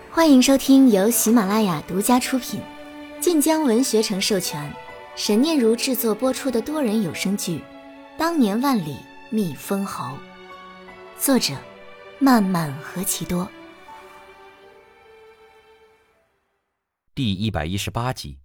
欢迎收听由喜马拉雅独家出品、晋江文学城授权、神念如制作播出的多人有声剧《当年万里觅封侯》，作者漫漫何其多。 第118集。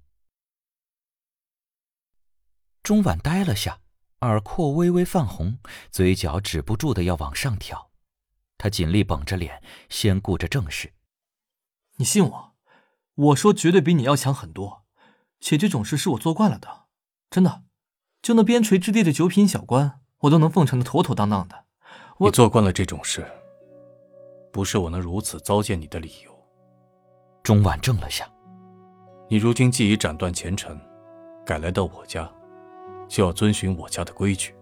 钟婉呆了下，耳廓微微泛红，嘴角止不住的要往上挑。他尽力绷着脸，先顾着正事。 你信我，我说绝对比你要强很多，且这种事是我做惯了的，真的。就那边陲之地的9品小官，我都能奉承的妥妥当当的。 你做惯了这种事，不是我能如此糟践你的理由。 钟婉怔了下。 你如今既已斩断前程，改来到我家，就要遵循我家的规矩。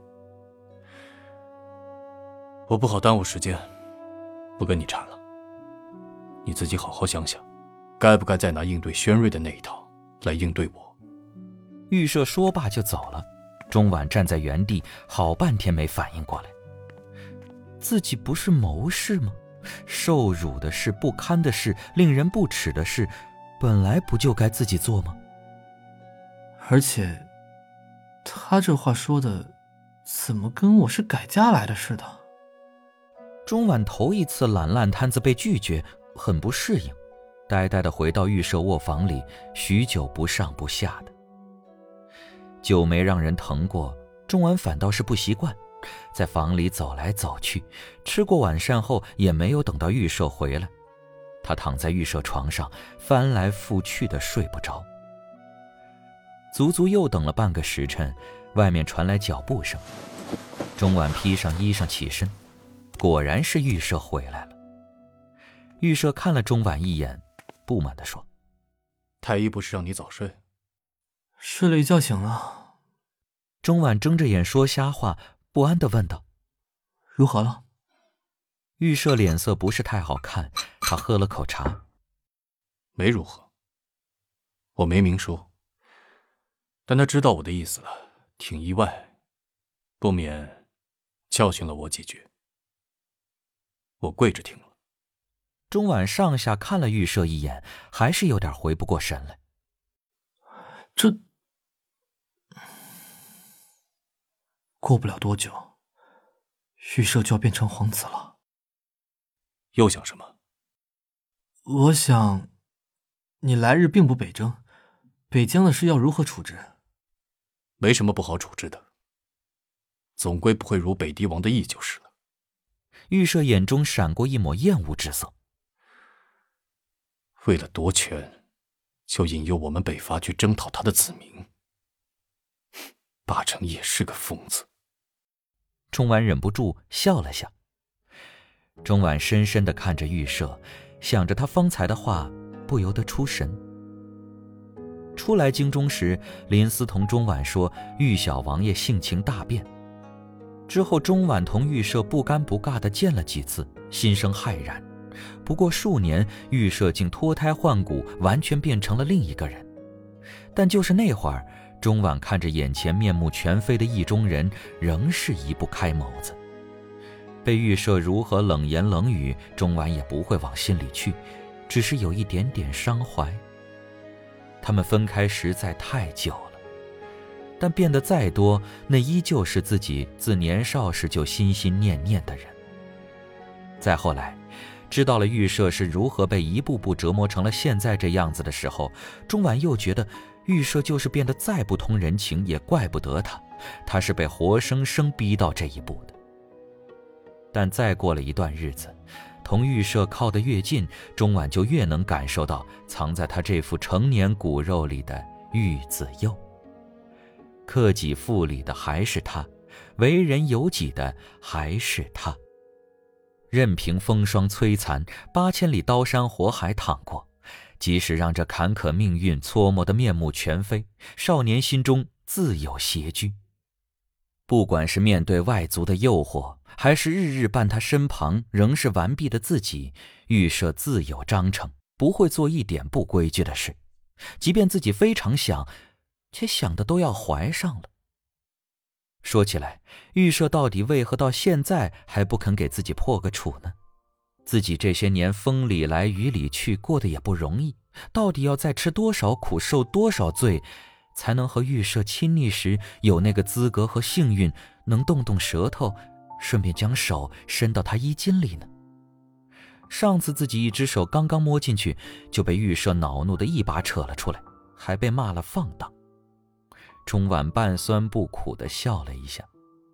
我不好耽误时间，不跟你缠了。你自己好好想想，该不该再拿应对轩瑞的那一套来应对我。 预设说罢就走了。钟婉站在原地好半天没反应过来，自己不是谋士吗？受辱的事、不堪的事、令人不齿的事，本来不就该自己做吗？ 而且他这话说的怎么跟我是改嫁来的似的。 钟婉头一次揽烂摊子被拒绝，很不适应，呆呆地回到预设卧房里，许久不上不下的。久没让人疼过，钟婉反倒是不习惯，在房里走来走去，吃过晚膳后也没有等到预设回来。他躺在预设床上，翻来覆去的睡不着。足足又等了半个时辰，外面传来脚步声。钟婉披上衣裳起身，果然是预设回来了。预设看了钟婉一眼，不满地说： 太医不是让你早睡？ 睡了一觉醒了。 钟婉睁着眼说瞎话，不安地问道： 如何了？ 预设脸色不是太好看，他喝了口茶。 没如何，我没明说，但他知道我的意思了，挺意外，不免教训了我几句。我跪着听了。 钟婉上下看了预设一眼，还是有点回不过神来。 这过不了多久，预设就要变成皇子了。 又想什么？ 我想，你来日并不北征，北疆的事要如何处置？ 没什么不好处置的，总归不会如北狄王的意就是了。 预设眼中闪过一抹厌恶之色。 为了夺权，就引诱我们北伐去征讨他的子民，八成也是个疯子。 钟婉忍不住笑了笑。钟婉深深地看着预设，想着他方才的话，不由得出神。初来京中时，林思同钟婉说玉小王爷性情大变，之后钟婉同预设不尴不尬地见了几次，心生骇然。不过数年，预设竟脱胎换骨，完全变成了另一个人。但就是那会儿，钟婉看着眼前面目全非的意中人，仍是移不开眸子。被预设如何冷言冷语，钟婉也不会往心里去，只是有一点点伤怀。他们分开实在太久了，但变得再多，那依旧是自己自年少时就心心念念的人。再后来知道了预设是如何被一步步折磨成了现在这样子的时候，钟婉又觉得预设就是变得再不通人情，也怪不得他，他是被活生生逼到这一步的。但再过了一段日子，同预设靠得越近，钟婉就越能感受到藏在他这副成年骨肉里的玉子釉。克己复礼的还是他，为人有己的还是他。任凭风霜摧残，8000里刀山火海淌过，即使让这坎坷命运搓磨得面目全非，少年心中自有邪居。不管是面对外族的诱惑，还是日日伴他身旁仍是完璧的自己，预设自有章程，不会做一点不规矩的事。即便自己非常想，却想的都要怀上了。说起来，预设到底为何到现在还不肯给自己破个处呢？ 自己这些年风里来雨里去，过得也不容易，到底要再吃多少苦，受多少罪，才能和玉舍亲昵时有那个资格和幸运，能动动舌头，顺便将手伸到他衣襟里呢？上次自己一只手刚刚摸进去，就被玉舍恼怒的一把扯了出来，还被骂了放荡。钟婉半酸不苦地笑了一下。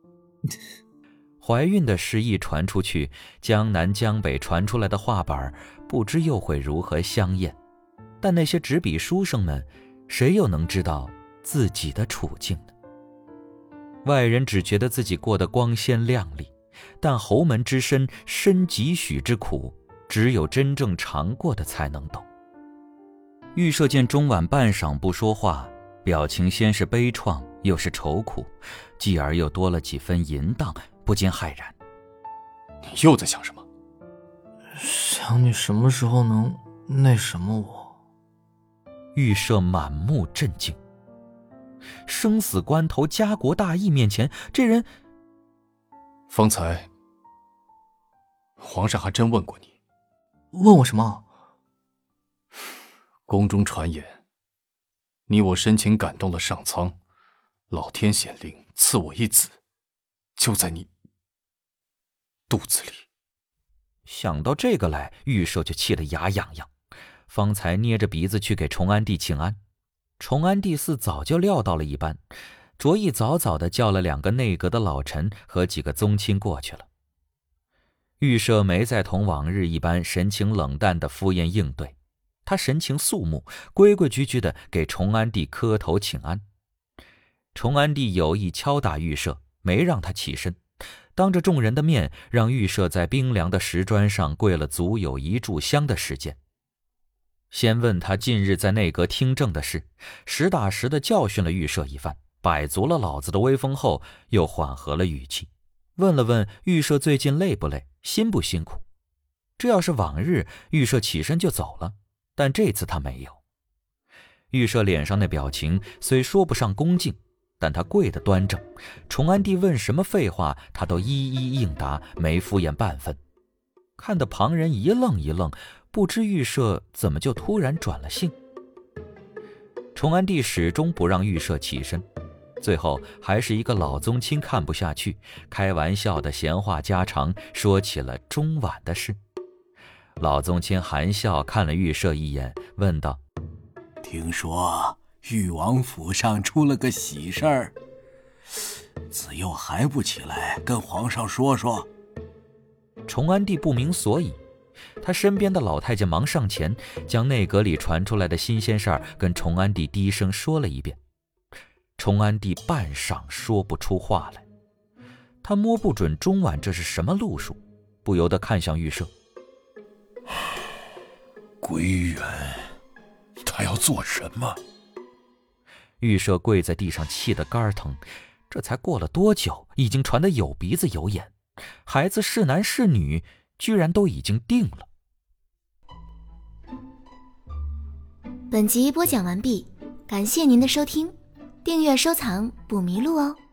怀孕的事一传出去，江南江北传出来的话板不知又会如何香艳，但那些执笔书生们，谁又能知道自己的处境呢？外人只觉得自己过得光鲜亮丽，但侯门之深，深几许之苦，只有真正尝过的才能懂。玉舍见钟婉半晌不说话，表情先是悲怆，又是愁苦，继而又多了几分淫荡，不禁骇然。 你又在想什么？ 想你什么时候能那什么我。 玉舍满目震惊，生死关头，家国大义面前，这人…… 方才皇上还真问过你。 问我什么？ 宫中传言，你我深情感动了上苍，老天显灵赐我一子，就在你肚子里。 想到这个来，玉舍就气得牙痒痒，方才捏着鼻子去给崇安帝请安。崇安帝似早就料到了一般，着意早早地叫了2个内阁的老臣和几个宗亲过去了。玉舍没再同往日一般神情冷淡的敷衍应对，他神情肃穆，规规矩矩地给崇安帝磕头请安。崇安帝有意敲打玉舍，没让他起身，当着众人的面让玉舍在冰凉的石砖上跪了足有1炷香的时间。先问他近日在内阁听政的事，实打实地教训了玉舍一番，摆足了老子的威风后，又缓和了语气，问了问玉舍最近累不累，辛不辛苦。这要是往日，玉舍起身就走了，但这次他没有。玉舍脸上那表情虽说不上恭敬，但他跪得端正，崇安帝问什么废话，他都一一应答，没敷衍半分。看得旁人一愣一愣，不知玉舍怎么就突然转了性。崇安帝始终不让玉舍起身，最后还是一个老宗亲看不下去，开玩笑的闲话家常，说起了钟婉的事。老宗亲含笑看了玉舍一眼，问道： 听说誉王府上出了个喜事儿，子佑还不起来跟皇上说说？ 崇安帝不明所以，他身边的老太监忙上前，将内阁里传出来的新鲜事儿跟崇安帝低声说了一遍。崇安帝半晌说不出话来，他摸不准钟婉这是什么路数，不由得看向玉舍。 归元他要做什么？ 玉舍跪在地上气得肝疼，这才过了多久，已经传得有鼻子有眼，孩子是男是女居然都已经定了。 本集播讲完毕，感谢您的收听，订阅收藏不迷路哦。